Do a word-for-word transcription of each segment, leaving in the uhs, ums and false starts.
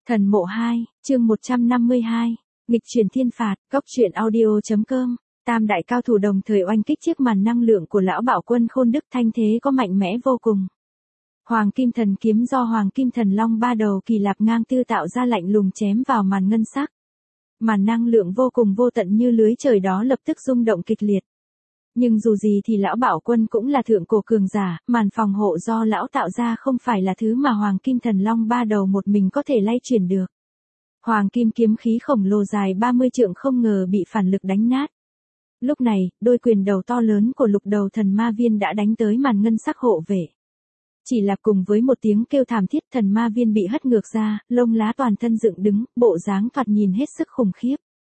Thần mộ hai, chương một trăm năm mươi hai, nghịch chuyển thiên phạt, góc truyện audio.com, tam đại cao thủ đồng thời oanh kích chiếc màn năng lượng của lão Bạo Quân Khôn Đức, thanh thế có mạnh mẽ vô cùng. Hoàng Kim Thần kiếm do Hoàng Kim Thần Long ba đầu kỳ lạp ngang tư tạo ra lạnh lùng chém vào màn ngân sắc. Màn năng lượng vô cùng vô tận như lưới trời đó lập tức rung động kịch liệt. Nhưng dù gì thì lão Bạo Quân cũng là thượng cổ cường giả, màn phòng hộ do lão tạo ra không phải là thứ mà Hoàng Kim Thần Long ba đầu một mình có thể lay chuyển được. Hoàng Kim kiếm khí khổng lồ dài ba mươi trượng không ngờ bị phản lực đánh nát. Lúc này, đôi quyền đầu to lớn của Lục Đầu Thần Ma Viên đã đánh tới màn ngân sắc hộ vệ. Chỉ là cùng với một tiếng kêu thảm thiết, thần ma viên bị hất ngược ra, lông lá toàn thân dựng đứng, bộ dáng thoạt nhìn hết sức khủng khiếp.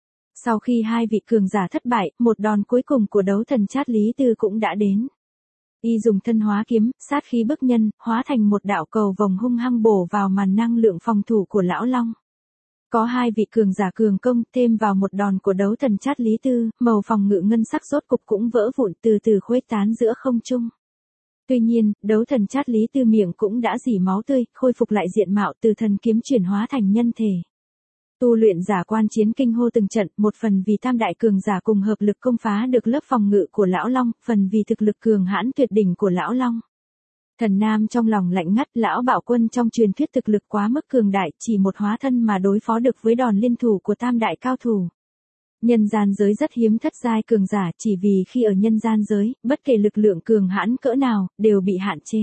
Sau khi hai vị cường giả thất bại, một đòn cuối cùng của đấu thần Chát Lý Tư cũng đã đến. Y dùng thân hóa kiếm, sát khí bức nhân, hóa thành một đạo cầu vồng hung hăng bổ vào màn năng lượng phòng thủ của lão Long. Có hai vị cường giả cường công, thêm vào một đòn của đấu thần Chát Lý Tư, màu phòng ngự ngân sắc rốt cục cũng vỡ vụn, từ từ khuếch tán giữa không trung. Tuy nhiên, đấu thần Chát Lý Tư miệng cũng đã rỉ máu tươi, khôi phục lại diện mạo, từ thần kiếm chuyển hóa thành nhân thể. Tu luyện giả quan chiến kinh hô từng trận, một phần vì tam đại cường giả cùng hợp lực công phá được lớp phòng ngự của lão Long, phần vì thực lực cường hãn tuyệt đỉnh của lão Long. Thần Nam trong lòng lạnh ngắt, lão Bạo Quân trong truyền thuyết thực lực quá mức cường đại, chỉ một hóa thân mà đối phó được với đòn liên thủ của tam đại cao thủ. Nhân gian giới rất hiếm thất giai cường giả, chỉ vì khi ở nhân gian giới, bất kể lực lượng cường hãn cỡ nào, đều bị hạn chế.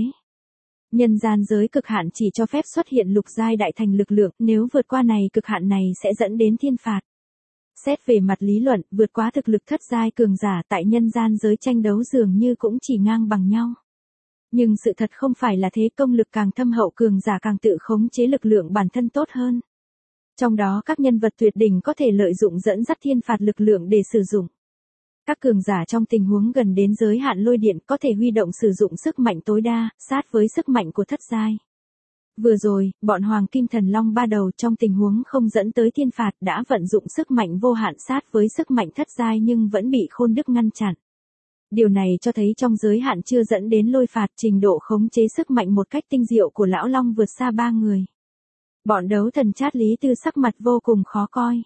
Nhân gian giới cực hạn chỉ cho phép xuất hiện lục giai đại thành lực lượng, nếu vượt qua này cực hạn này sẽ dẫn đến thiên phạt. Xét về mặt lý luận, vượt quá thực lực thất giai cường giả tại nhân gian giới tranh đấu dường như cũng chỉ ngang bằng nhau. Nhưng sự thật không phải là thế, công lực càng thâm hậu cường giả càng tự khống chế lực lượng bản thân tốt hơn. Trong đó các nhân vật tuyệt đỉnh có thể lợi dụng dẫn dắt thiên phạt lực lượng để sử dụng. Các cường giả trong tình huống gần đến giới hạn lôi điện có thể huy động sử dụng sức mạnh tối đa, sát với sức mạnh của thất giai. Vừa rồi, bọn Hoàng Kim Thần Long ba đầu trong tình huống không dẫn tới thiên phạt đã vận dụng sức mạnh vô hạn sát với sức mạnh thất giai nhưng vẫn bị Khôn Đức ngăn chặn. Điều này cho thấy trong giới hạn chưa dẫn đến lôi phạt, trình độ khống chế sức mạnh một cách tinh diệu của lão Long vượt xa ba người. Bọn đấu thần Chát Lý Tư sắc mặt vô cùng khó coi.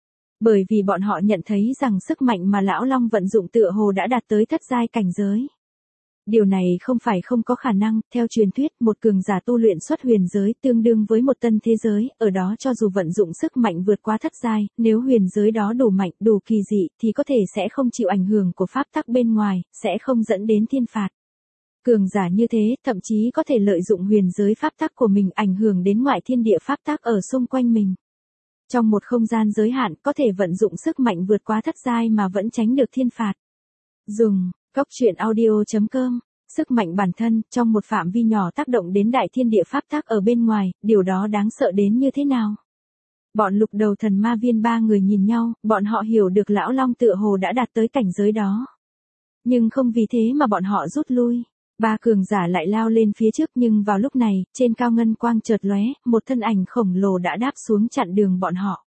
Bởi vì bọn họ nhận thấy rằng sức mạnh mà lão Long vận dụng tựa hồ đã đạt tới thất giai cảnh giới. Điều này không phải không có khả năng, theo truyền thuyết, một cường giả tu luyện xuất huyền giới tương đương với một tân thế giới, ở đó cho dù vận dụng sức mạnh vượt qua thất giai, nếu huyền giới đó đủ mạnh, đủ kỳ dị, thì có thể sẽ không chịu ảnh hưởng của pháp tắc bên ngoài, sẽ không dẫn đến thiên phạt. Cường giả như thế, thậm chí có thể lợi dụng huyền giới pháp tắc của mình ảnh hưởng đến ngoại thiên địa pháp tắc ở xung quanh mình. Trong một không gian giới hạn, có thể vận dụng sức mạnh vượt quá thất giai mà vẫn tránh được thiên phạt. Dùng, góc truyện audio.com, sức mạnh bản thân, trong một phạm vi nhỏ tác động đến đại thiên địa pháp tắc ở bên ngoài, điều đó đáng sợ đến như thế nào? Bọn Lục Đầu Thần Ma Viên ba người nhìn nhau, bọn họ hiểu được lão Long tựa hồ đã đạt tới cảnh giới đó. Nhưng không vì thế mà bọn họ rút lui. Ba cường giả lại lao lên phía trước, nhưng vào lúc này, trên cao ngân quang chợt lóe, một thân ảnh khổng lồ đã đáp xuống chặn đường bọn họ.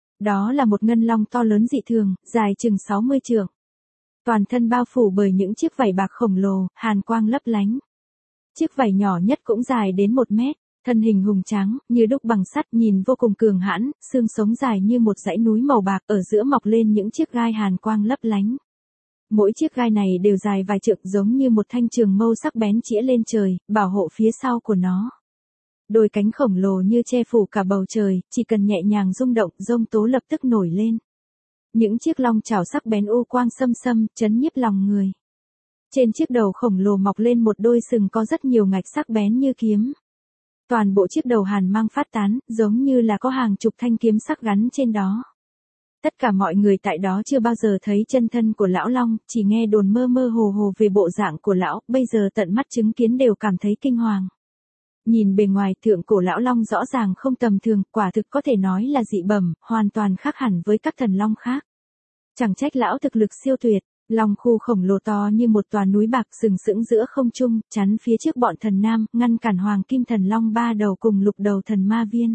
Đó là một ngân long to lớn dị thường, dài chừng sáu mươi trượng. Toàn thân bao phủ bởi những chiếc vảy bạc khổng lồ, hàn quang lấp lánh. Chiếc vảy nhỏ nhất cũng dài đến một mét, thân hình hùng tráng, như đúc bằng sắt, nhìn vô cùng cường hãn, xương sống dài như một dãy núi màu bạc, ở giữa mọc lên những chiếc gai hàn quang lấp lánh. Mỗi chiếc gai này đều dài vài trượng, giống như một thanh trường mâu sắc bén chĩa lên trời, bảo hộ phía sau của nó. Đôi cánh khổng lồ như che phủ cả bầu trời, chỉ cần nhẹ nhàng rung động, giông tố lập tức nổi lên. Những chiếc long chảo sắc bén u quang xâm xâm, chấn nhiếp lòng người. Trên chiếc đầu khổng lồ mọc lên một đôi sừng có rất nhiều ngạch sắc bén như kiếm. Toàn bộ chiếc đầu hàn mang phát tán, giống như là có hàng chục thanh kiếm sắc gắn trên đó. Tất cả mọi người tại đó chưa bao giờ thấy chân thân của lão Long, chỉ nghe đồn mơ mơ hồ hồ về bộ dạng của lão, bây giờ tận mắt chứng kiến đều cảm thấy kinh hoàng. Nhìn bề ngoài, thượng cổ lão Long rõ ràng không tầm thường, quả thực có thể nói là dị bẩm, hoàn toàn khác hẳn với các thần long khác. Chẳng trách lão thực lực siêu tuyệt, long khu khổng lồ to như một tòa núi bạc sừng sững giữa không trung, chắn phía trước bọn thần Nam, ngăn cản Hoàng Kim Thần Long ba đầu cùng Lục Đầu Thần Ma Viên.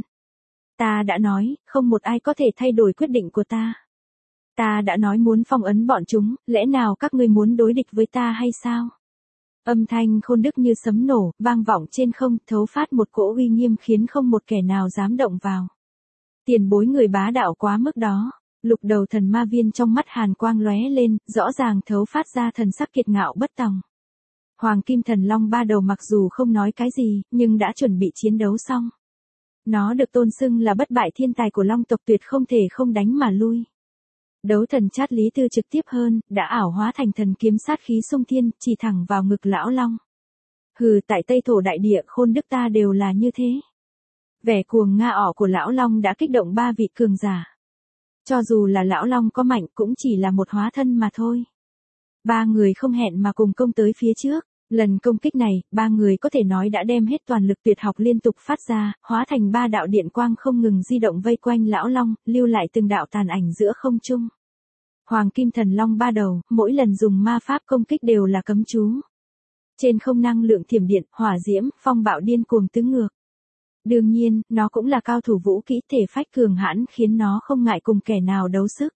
Ta đã nói, không một ai có thể thay đổi quyết định của ta. Ta đã nói muốn phong ấn bọn chúng, lẽ nào các ngươi muốn đối địch với ta hay sao? Âm thanh Khôn Đức như sấm nổ, vang vọng trên không, thấu phát một cỗ uy nghiêm khiến không một kẻ nào dám động vào. Tiền bối người bá đạo quá mức đó. Lục đầu thần ma viên trong mắt hàn quang lóe lên, rõ ràng thấu phát ra thần sắc kiệt ngạo bất tòng. Hoàng kim thần long ba đầu mặc dù không nói cái gì, nhưng đã chuẩn bị chiến đấu xong. Nó được tôn xưng là bất bại thiên tài của long tộc, tuyệt không thể không đánh mà lui. Đấu thần Chát Lý Tư trực tiếp hơn, đã ảo hóa thành thần kiếm sát khí xung thiên, chỉ thẳng vào ngực lão long. Hừ, tại Tây Thổ đại địa Khôn Đức ta đều là như thế. Vẻ cuồng nga ỏ của lão long đã kích động ba vị cường giả. Cho dù là lão long có mạnh cũng chỉ là một hóa thân mà thôi. Ba người không hẹn mà cùng công tới phía trước. Lần công kích này, ba người có thể nói đã đem hết toàn lực tuyệt học liên tục phát ra, hóa thành ba đạo điện quang không ngừng di động vây quanh lão long, lưu lại từng đạo tàn ảnh giữa không trung. Hoàng kim thần long ba đầu, mỗi lần dùng ma pháp công kích đều là cấm chú. Trên không năng lượng thiểm điện, hỏa diễm, phong bạo điên cuồng tứ ngược. Đương nhiên, nó cũng là cao thủ vũ kỹ thể phách cường hãn, khiến nó không ngại cùng kẻ nào đấu sức.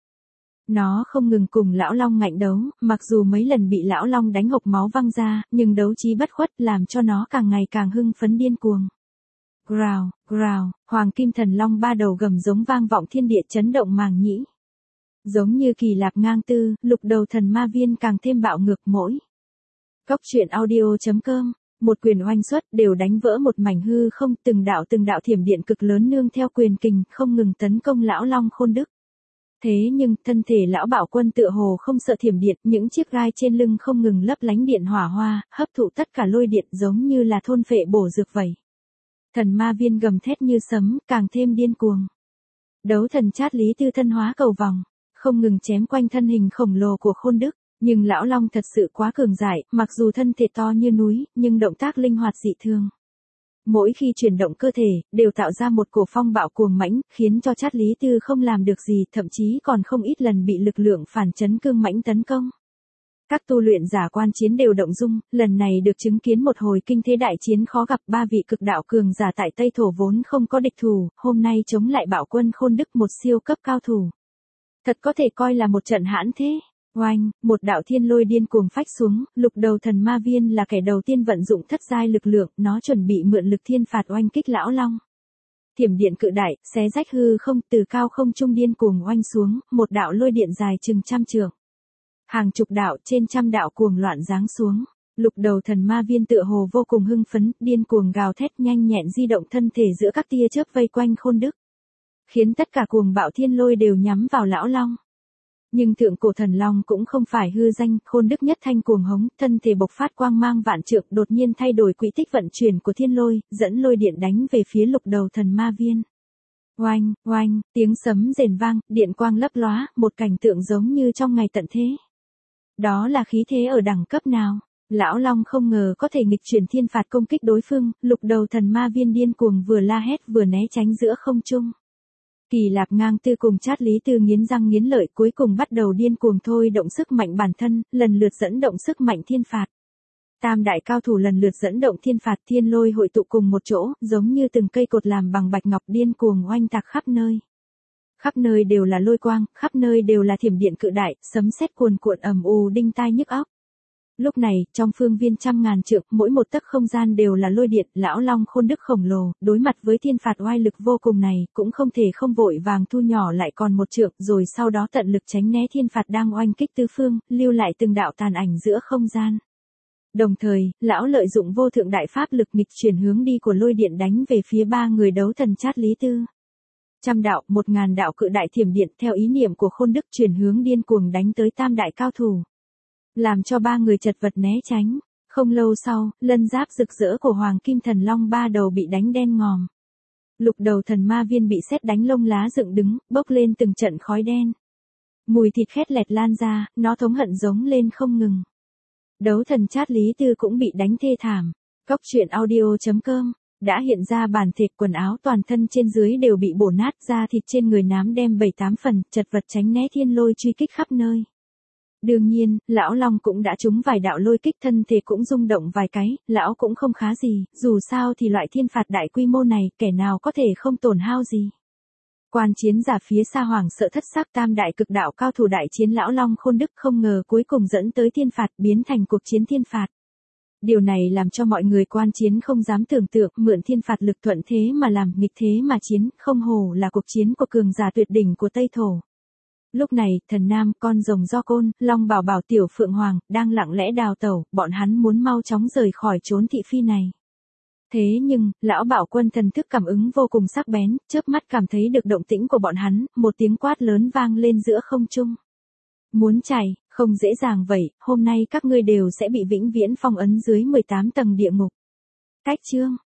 Nó không ngừng cùng lão long ngạnh đấu, mặc dù mấy lần bị lão long đánh hộc máu văng ra, nhưng đấu trí bất khuất làm cho nó càng ngày càng hưng phấn điên cuồng. Growl, growl, hoàng kim thần long ba đầu gầm giống vang vọng thiên địa, chấn động màng nhĩ. Giống như kỳ lạp ngang tư, lục đầu thần ma viên càng thêm bạo ngược mỗi. Cóc truyện audio chấm com, một quyền oanh xuất đều đánh vỡ một mảnh hư không, từng đạo từng đạo thiểm điện cực lớn nương theo quyền kình không ngừng tấn công lão long Khôn Đức. Thế nhưng, thân thể lão bảo quân tựa hồ không sợ thiểm điện, những chiếc gai trên lưng không ngừng lấp lánh điện hỏa hoa, hấp thụ tất cả lôi điện giống như là thôn phệ bổ dược vậy. Thần ma viên gầm thét như sấm, càng thêm điên cuồng. Đấu thần Chát Lý Tư thân hóa cầu vòng, không ngừng chém quanh thân hình khổng lồ của Khôn Đức, nhưng lão long thật sự quá cường đại, mặc dù thân thể to như núi, nhưng động tác linh hoạt dị thường. Mỗi khi chuyển động cơ thể, đều tạo ra một cổ phong bạo cuồng mãnh, khiến cho Chát Lý Tư không làm được gì, thậm chí còn không ít lần bị lực lượng phản chấn cương mãnh tấn công. Các tu luyện giả quan chiến đều động dung, lần này được chứng kiến một hồi kinh thế đại chiến khó gặp, ba vị cực đạo cường giả tại Tây Thổ vốn không có địch thủ, hôm nay chống lại bảo quân Khôn Đức một siêu cấp cao thủ. Thật có thể coi là một trận hãn thế. Oanh, một đạo thiên lôi điên cuồng phách xuống, lục đầu thần ma viên là kẻ đầu tiên vận dụng thất giai lực lượng, nó chuẩn bị mượn lực thiên phạt oanh kích lão long. Thiểm điện cự đại, xé rách hư không, từ cao không trung điên cuồng oanh xuống, một đạo lôi điện dài chừng trăm trượng. Hàng chục đạo, trên trăm đạo cuồng loạn giáng xuống. Lục đầu thần ma viên tựa hồ vô cùng hưng phấn, điên cuồng gào thét nhanh nhẹn di động thân thể giữa các tia chớp vây quanh Khôn Đức, khiến tất cả cuồng bạo thiên lôi đều nhắm vào lão long. Nhưng thượng cổ thần long cũng không phải hư danh, Khôn Đức nhất thanh cuồng hống, thân thể bộc phát quang mang vạn trượng, đột nhiên thay đổi quỹ tích vận chuyển của thiên lôi, dẫn lôi điện đánh về phía lục đầu thần ma viên. Oanh, oanh, tiếng sấm rền vang, điện quang lấp lóa, một cảnh tượng giống như trong ngày tận thế. Đó là khí thế ở đẳng cấp nào? Lão long không ngờ có thể nghịch chuyển thiên phạt công kích đối phương, lục đầu thần ma viên điên cuồng vừa la hét vừa né tránh giữa không trung. Kỳ lạp ngang tư cùng Chát Lý Tư nghiến răng nghiến lợi, cuối cùng bắt đầu điên cuồng thôi động sức mạnh bản thân, lần lượt dẫn động sức mạnh thiên phạt. Tam đại cao thủ lần lượt dẫn động thiên phạt, thiên lôi hội tụ cùng một chỗ, giống như từng cây cột làm bằng bạch ngọc điên cuồng oanh tạc khắp nơi. Khắp nơi đều là lôi quang, khắp nơi đều là thiểm điện cự đại, sấm sét cuồn cuộn ầm ù đinh tai nhức óc. Lúc này, trong phương viên trăm ngàn trượng, mỗi một tấc không gian đều là lôi điện, lão long Khôn Đức khổng lồ, đối mặt với thiên phạt oai lực vô cùng này, cũng không thể không vội vàng thu nhỏ lại còn một trượng, rồi sau đó tận lực tránh né thiên phạt đang oanh kích tứ phương, lưu lại từng đạo tàn ảnh giữa không gian. Đồng thời, lão lợi dụng vô thượng đại pháp lực nghịch chuyển hướng đi của lôi điện đánh về phía ba người đấu thần Chát Lý Tư. Trăm đạo, một ngàn đạo cự đại thiểm điện theo ý niệm của Khôn Đức chuyển hướng điên cuồng đánh tới tam đại cao thủ, làm cho ba người chật vật né tránh. Không lâu sau, lân giáp rực rỡ của hoàng kim thần long ba đầu bị đánh đen ngòm. Lục đầu thần ma viên bị sét đánh lông lá dựng đứng, bốc lên từng trận khói đen. Mùi thịt khét lẹt lan ra, nó thống hận giống lên không ngừng. Đấu thần Chát Lý Tư cũng bị đánh thê thảm. Cóc truyện audio chấm com đã hiện ra bản thịt, quần áo toàn thân trên dưới đều bị bổ nát, da thịt trên người nám đem bảy tám phần, chật vật tránh né thiên lôi truy kích khắp nơi. Đương nhiên, lão long cũng đã trúng vài đạo lôi kích, thân thể cũng rung động vài cái, lão cũng không khá gì, dù sao thì loại thiên phạt đại quy mô này, kẻ nào có thể không tổn hao gì. Quan chiến giả phía xa hoảng sợ thất sắc, tam đại cực đạo cao thủ đại chiến lão long Khôn Đức, không ngờ cuối cùng dẫn tới thiên phạt, biến thành cuộc chiến thiên phạt. Điều này làm cho mọi người quan chiến không dám tưởng tượng, mượn thiên phạt lực thuận thế mà làm, nghịch thế mà chiến, không hổ là cuộc chiến của cường giả tuyệt đỉnh của Tây Thổ. Lúc này, thần nam, con rồng Do Côn, Long Bảo Bảo, Tiểu Phượng Hoàng, đang lặng lẽ đào tẩu, bọn hắn muốn mau chóng rời khỏi chốn thị phi này. Thế nhưng, lão Bảo Quân thần thức cảm ứng vô cùng sắc bén, chớp mắt cảm thấy được động tĩnh của bọn hắn, một tiếng quát lớn vang lên giữa không trung. Muốn chạy, không dễ dàng vậy, hôm nay các ngươi đều sẽ bị vĩnh viễn phong ấn dưới mười tám tầng địa ngục. Cách chương